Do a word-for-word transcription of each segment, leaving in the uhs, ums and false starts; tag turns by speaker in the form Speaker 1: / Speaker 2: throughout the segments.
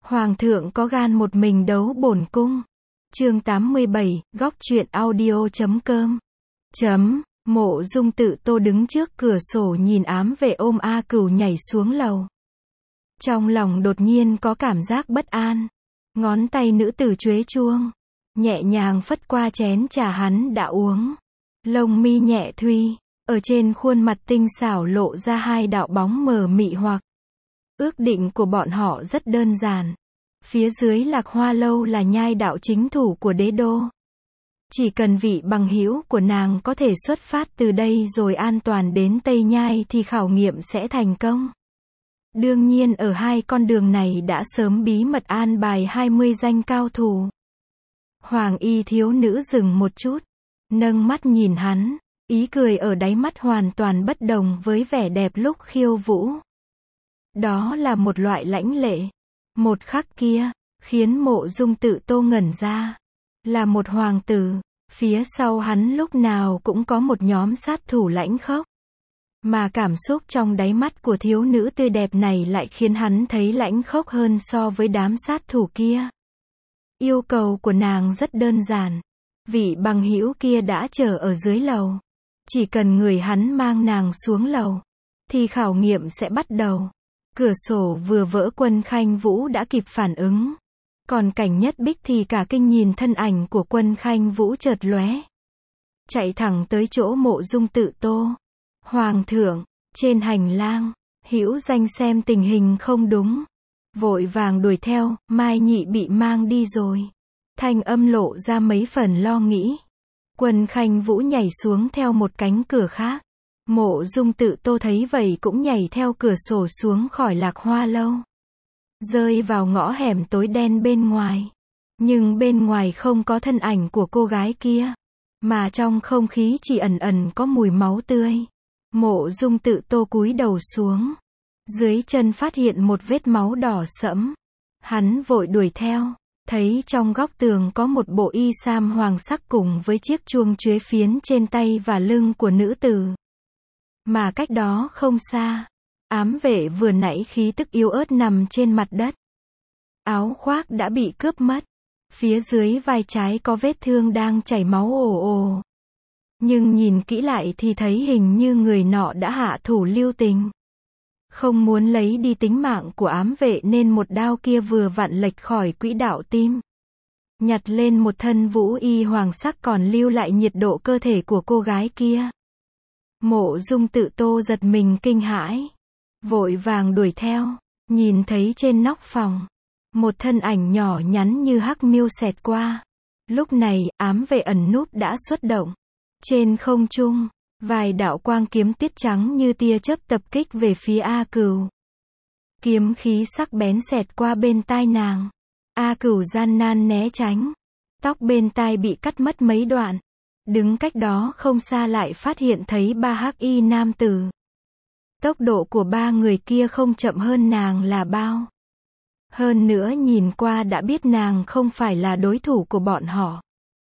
Speaker 1: Hoàng thượng có gan một mình đấu bổn cung. Chương tám mươi bảy, góc truyện audio chấm com. Chấm, Mộ Dung Tự Tô đứng trước cửa sổ nhìn ám vệ ôm A Cửu nhảy xuống lầu. Trong lòng đột nhiên có cảm giác bất an. Ngón tay nữ tử chuế chuông, nhẹ nhàng phất qua chén trà hắn đã uống. Lông mi nhẹ thuy, ở trên khuôn mặt tinh xảo lộ ra hai đạo bóng mờ mị hoặc. Ước định của bọn họ rất đơn giản. Phía dưới Lạc Hoa Lâu là nhai đạo chính thủ của đế đô. Chỉ cần vị bằng hữu của nàng có thể xuất phát từ đây rồi an toàn đến Tây Nhai thì khảo nghiệm sẽ thành công. Đương nhiên ở hai con đường này đã sớm bí mật an bài hai mươi danh cao thủ. Hoàng y thiếu nữ dừng một chút, nâng mắt nhìn hắn, ý cười ở đáy mắt hoàn toàn bất đồng với vẻ đẹp lúc khiêu vũ. Đó là một loại lãnh lệ. Một khắc kia, khiến Mộ Dung Tự Tô ngẩn ra. Là một hoàng tử, phía sau hắn lúc nào cũng có một nhóm sát thủ lãnh khốc. Mà cảm xúc trong đáy mắt của thiếu nữ tươi đẹp này lại khiến hắn thấy lãnh khốc hơn so với đám sát thủ kia. Yêu cầu của nàng rất đơn giản. Vị bằng hữu kia đã chờ ở dưới lầu. Chỉ cần người hắn mang nàng xuống lầu, thì khảo nghiệm sẽ bắt đầu. Cửa sổ vừa vỡ, Quân Khanh Vũ đã kịp phản ứng. Còn Cảnh Nhất Bích thì cả kinh nhìn thân ảnh của Quân Khanh Vũ chợt lóe. Chạy thẳng tới chỗ Mộ Dung Tự Tô. Hoàng thượng, trên hành lang, Hữu Danh xem tình hình không đúng. Vội vàng đuổi theo, Mai Nhị bị mang đi rồi. Thanh âm lộ ra mấy phần lo nghĩ. Quân Khanh Vũ nhảy xuống theo một cánh cửa khác. Mộ Dung Tự Tô thấy vậy cũng nhảy theo cửa sổ xuống khỏi Lạc Hoa Lâu. Rơi vào ngõ hẻm tối đen bên ngoài. Nhưng bên ngoài không có thân ảnh của cô gái kia. Mà trong không khí chỉ ẩn ẩn có mùi máu tươi. Mộ Dung Tự Tô cúi đầu xuống. Dưới chân phát hiện một vết máu đỏ sẫm. Hắn vội đuổi theo. Thấy trong góc tường có một bộ y sam hoàng sắc cùng với chiếc chuông chuế phiến trên tay và lưng của nữ tử. Mà cách đó không xa, ám vệ vừa nãy khí tức yếu ớt nằm trên mặt đất. Áo khoác đã bị cướp mất. Phía dưới vai trái có vết thương đang chảy máu ồ ồ. Nhưng nhìn kỹ lại thì thấy hình như người nọ đã hạ thủ lưu tình. Không muốn lấy đi tính mạng của ám vệ nên một đao kia vừa vặn lệch khỏi quỹ đạo tim. Nhặt lên một thân vũ y hoàng sắc còn lưu lại nhiệt độ cơ thể của cô gái kia. Mộ Dung Tự Tô giật mình kinh hãi. Vội vàng đuổi theo. Nhìn thấy trên nóc phòng. Một thân ảnh nhỏ nhắn như hắc miêu xẹt qua. Lúc này, ám vệ ẩn núp đã xuất động. Trên không trung, vài đạo quang kiếm tiết trắng như tia chớp tập kích về phía A Cửu. Kiếm khí sắc bén xẹt qua bên tai nàng. A Cửu gian nan né tránh. Tóc bên tai bị cắt mất mấy đoạn. Đứng cách đó không xa lại phát hiện thấy ba hắc y nam tử. Tốc độ của ba người kia không chậm hơn nàng là bao. Hơn nữa nhìn qua đã biết nàng không phải là đối thủ của bọn họ.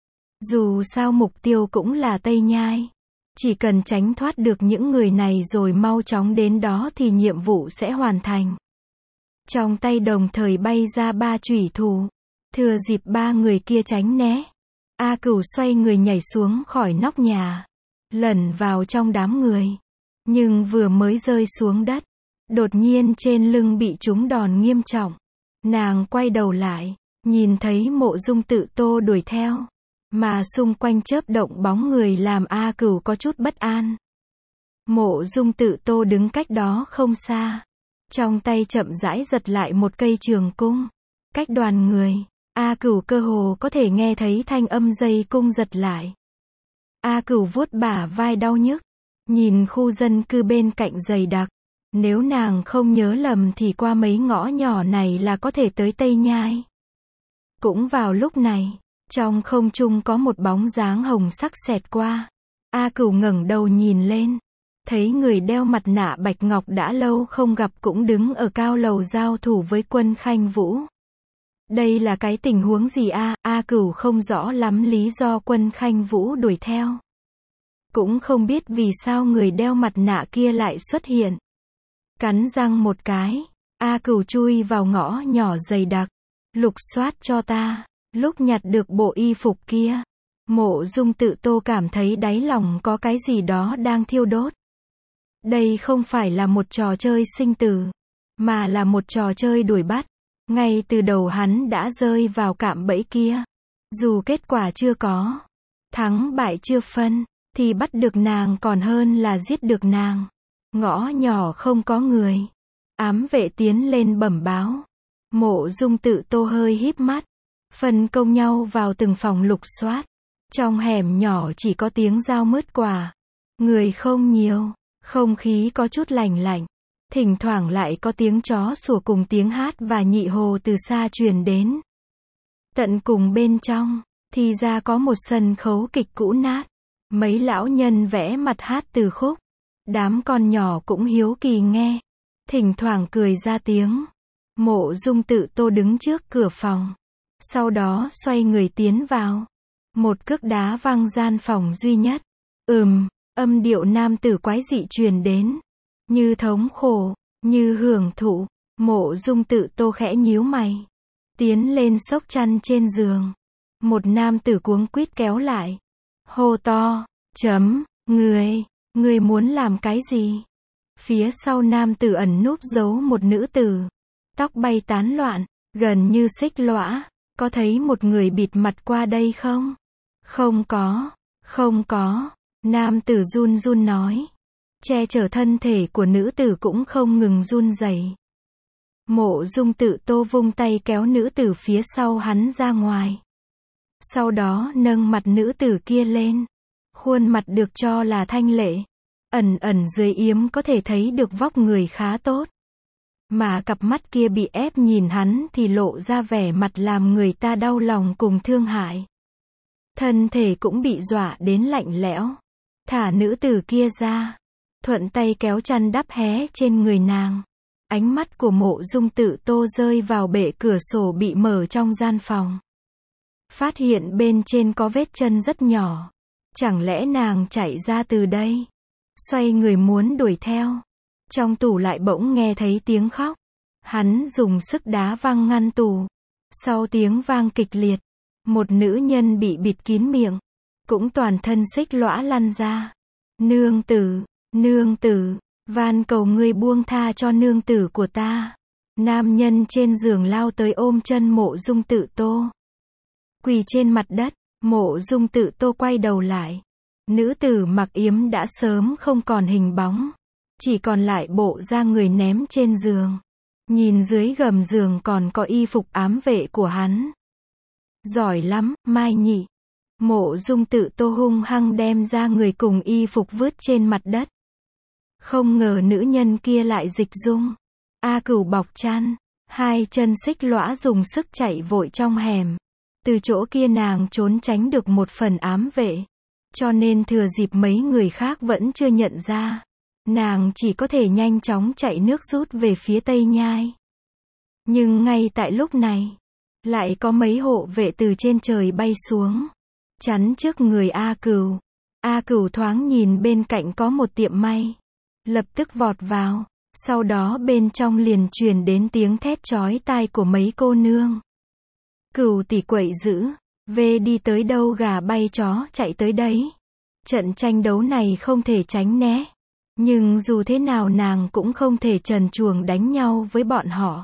Speaker 1: Dù sao mục tiêu cũng là Tây Nhai. Chỉ cần tránh thoát được những người này rồi mau chóng đến đó thì nhiệm vụ sẽ hoàn thành. Trong tay đồng thời bay ra ba chủy thủ. Thừa dịp ba người kia tránh né. A Cửu xoay người nhảy xuống khỏi nóc nhà. Lẩn vào trong đám người. Nhưng vừa mới rơi xuống đất. Đột nhiên trên lưng bị trúng đòn nghiêm trọng. Nàng quay đầu lại. Nhìn thấy Mộ Dung Tự Tô đuổi theo. Mà xung quanh chớp động bóng người làm A Cửu có chút bất an. Mộ Dung Tự Tô đứng cách đó không xa. Trong tay chậm rãi giật lại một cây trường cung. Cách đoàn người, A Cửu cơ hồ có thể nghe thấy thanh âm dây cung giật lại. A Cửu vuốt bả vai đau nhức. Nhìn khu dân cư bên cạnh dày đặc. Nếu nàng không nhớ lầm thì qua mấy ngõ nhỏ này là có thể tới Tây Nhai. Cũng vào lúc này, trong không trung có một bóng dáng hồng sắc xẹt qua. A Cửu ngẩng đầu nhìn lên. Thấy người đeo mặt nạ bạch ngọc đã lâu không gặp cũng đứng ở cao lầu giao thủ với Quân Khanh Vũ. Đây là cái tình huống gì a? A Cửu không rõ lắm lý do Quân Khanh Vũ đuổi theo. Cũng không biết vì sao người đeo mặt nạ kia lại xuất hiện. Cắn răng một cái, A Cửu chui vào ngõ nhỏ dày đặc, lục soát cho ta. Lúc nhặt được bộ y phục kia, Mộ Dung Tự Tô cảm thấy đáy lòng có cái gì đó đang thiêu đốt. Đây không phải là một trò chơi sinh tử, mà là một trò chơi đuổi bắt. Ngay từ đầu hắn đã rơi vào cạm bẫy kia. Dù kết quả chưa có, thắng bại chưa phân, thì bắt được nàng còn hơn là giết được nàng. Ngõ nhỏ không có người. Ám vệ tiến lên bẩm báo. Mộ Dung Tự Tô hơi híp mắt. Phân công nhau vào từng phòng lục soát. Trong hẻm nhỏ chỉ có tiếng dao mứt quả. Người không nhiều, không khí có chút lạnh lạnh. Thỉnh thoảng lại có tiếng chó sủa cùng tiếng hát và nhị hồ từ xa truyền đến. Tận cùng bên trong, thì ra có một sân khấu kịch cũ nát. Mấy lão nhân vẽ mặt hát từ khúc. Đám con nhỏ cũng hiếu kỳ nghe. Thỉnh thoảng cười ra tiếng. Mộ Dung Tự Tô đứng trước cửa phòng. Sau đó xoay người tiến vào. Một cước đá văng gian phòng duy nhất. Ừm, âm điệu nam tử quái dị truyền đến. Như thống khổ, như hưởng thụ. Mộ Dung Tự Tô khẽ nhíu mày. Tiến lên xốc chăn trên giường. Một nam tử cuống quýt kéo lại. Hô to, chấm, người, người muốn làm cái gì? Phía sau nam tử ẩn núp giấu một nữ tử. Tóc bay tán loạn, gần như xích lõa. Có thấy một người bịt mặt qua đây không? Không có, không có. Nam tử run run nói. Che chở thân thể của nữ tử cũng không ngừng run rẩy. Mộ Dung Tự Tô vung tay kéo nữ tử phía sau hắn ra ngoài. Sau đó nâng mặt nữ tử kia lên. Khuôn mặt được cho là thanh lệ. Ẩn ẩn dưới yếm có thể thấy được vóc người khá tốt. Mà cặp mắt kia bị ép nhìn hắn thì lộ ra vẻ mặt làm người ta đau lòng cùng thương hại. Thân thể cũng bị dọa đến lạnh lẽo. Thả nữ tử kia ra. Thuận tay kéo chăn đắp hé trên người nàng. Ánh mắt của Mộ Dung Tự Tô rơi vào bệ cửa sổ bị mở trong gian phòng. Phát hiện bên trên có vết chân rất nhỏ. Chẳng lẽ nàng chạy ra từ đây? Xoay người muốn đuổi theo. Trong tủ lại bỗng nghe thấy tiếng khóc. Hắn dùng sức đá văng ngăn tủ. Sau tiếng vang kịch liệt, một nữ nhân bị bịt kín miệng, cũng toàn thân xích lõa lăn ra. Nương tử, nương tử, van cầu ngươi buông tha cho nương tử của ta. Nam nhân trên giường lao tới ôm chân Mộ Dung Tự Tô. Quỳ trên mặt đất, Mộ Dung Tự Tô quay đầu lại. Nữ tử mặc yếm đã sớm không còn hình bóng. Chỉ còn lại bộ da người ném trên giường. Nhìn dưới gầm giường còn có y phục ám vệ của hắn. Giỏi lắm, Mai nhị. Mộ Dung Tự Tô hung hăng đem ra người cùng y phục vứt trên mặt đất. Không ngờ nữ nhân kia lại dịch dung. A Cửu bọc chăn. Hai chân xích lõa dùng sức chạy vội trong hẻm. Từ chỗ kia nàng trốn tránh được một phần ám vệ. Cho nên thừa dịp mấy người khác vẫn chưa nhận ra. Nàng chỉ có thể nhanh chóng chạy nước rút về phía Tây Nhai. Nhưng ngay tại lúc này, lại có mấy hộ vệ từ trên trời bay xuống. Chắn trước người A Cửu. A Cửu thoáng nhìn bên cạnh có một tiệm may. Lập tức vọt vào. Sau đó bên trong liền truyền đến tiếng thét chói tai của mấy cô nương. Cửu tỷ quậy dữ. Về đi tới đâu gà bay chó chạy tới đấy. Trận tranh đấu này không thể tránh né. Nhưng dù thế nào nàng cũng không thể trần truồng đánh nhau với bọn họ.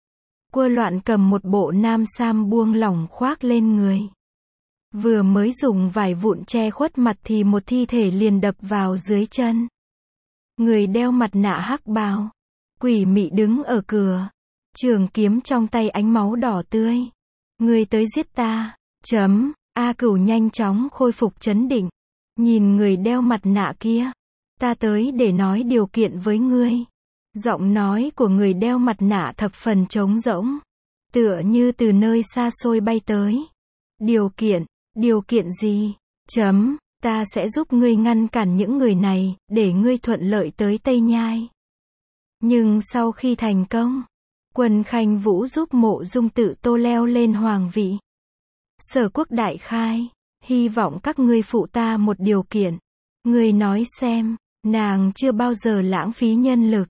Speaker 1: Quơ Loạn cầm một bộ nam sam buông lỏng khoác lên người. Vừa mới dùng vải vụn che khuất mặt thì một thi thể liền đập vào dưới chân. Người đeo mặt nạ hắc bào. Quỷ mị đứng ở cửa. Trường kiếm trong tay ánh máu đỏ tươi. Người tới giết ta. Chấm. A Cửu nhanh chóng khôi phục trấn định. Nhìn người đeo mặt nạ kia. Ta tới để nói điều kiện với ngươi. Giọng nói của người đeo mặt nạ thập phần trống rỗng. Tựa như từ nơi xa xôi bay tới. Điều kiện, điều kiện gì? Chấm, ta sẽ giúp ngươi ngăn cản những người này, để ngươi thuận lợi tới Tây Nhai. Nhưng sau khi thành công, Quân Khanh Vũ giúp Mộ Dung Tự Tô leo lên hoàng vị. Sở Quốc đại khai, hy vọng các ngươi phụ ta một điều kiện. Ngươi nói xem. Nàng chưa bao giờ lãng phí nhân lực.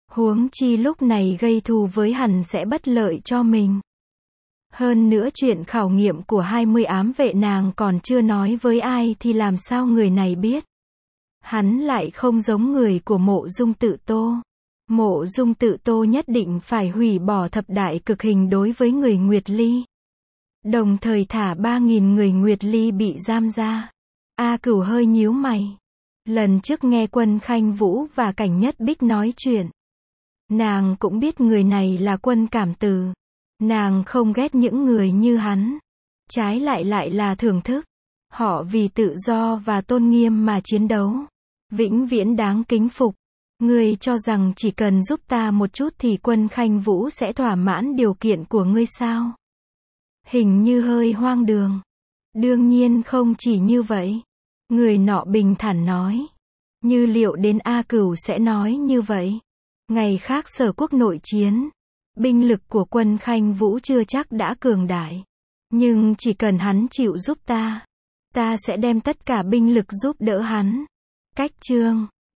Speaker 1: Huống chi lúc này gây thù với hắn sẽ bất lợi cho mình. Hơn nữa chuyện khảo nghiệm của hai mươi ám vệ nàng còn chưa nói với ai thì làm sao người này biết. Hắn lại không giống người của Mộ Dung Tự Tô. Mộ Dung Tự Tô nhất định phải hủy bỏ thập đại cực hình đối với người Nguyệt Ly. Đồng thời thả ba nghìn người Nguyệt Ly bị giam ra. A Cửu hơi nhíu mày. Lần trước nghe Quân Khanh Vũ và Cảnh Nhất Bích nói chuyện, nàng cũng biết người này là Quân Cảm Từ. Nàng không ghét những người như hắn. Trái lại lại là thưởng thức. Họ vì tự do và tôn nghiêm mà chiến đấu. Vĩnh viễn đáng kính phục. Ngươi cho rằng chỉ cần giúp ta một chút thì Quân Khanh Vũ sẽ thỏa mãn điều kiện của ngươi sao? Hình như hơi hoang đường. Đương nhiên không chỉ như vậy. Người nọ bình thản nói. Như liệu đến A Cửu sẽ nói như vậy? Ngày khác Sở Quốc nội chiến, binh lực của Quân Khanh Vũ chưa chắc đã cường đại. Nhưng chỉ cần hắn chịu giúp ta, ta sẽ đem tất cả binh lực giúp đỡ hắn. Cách chương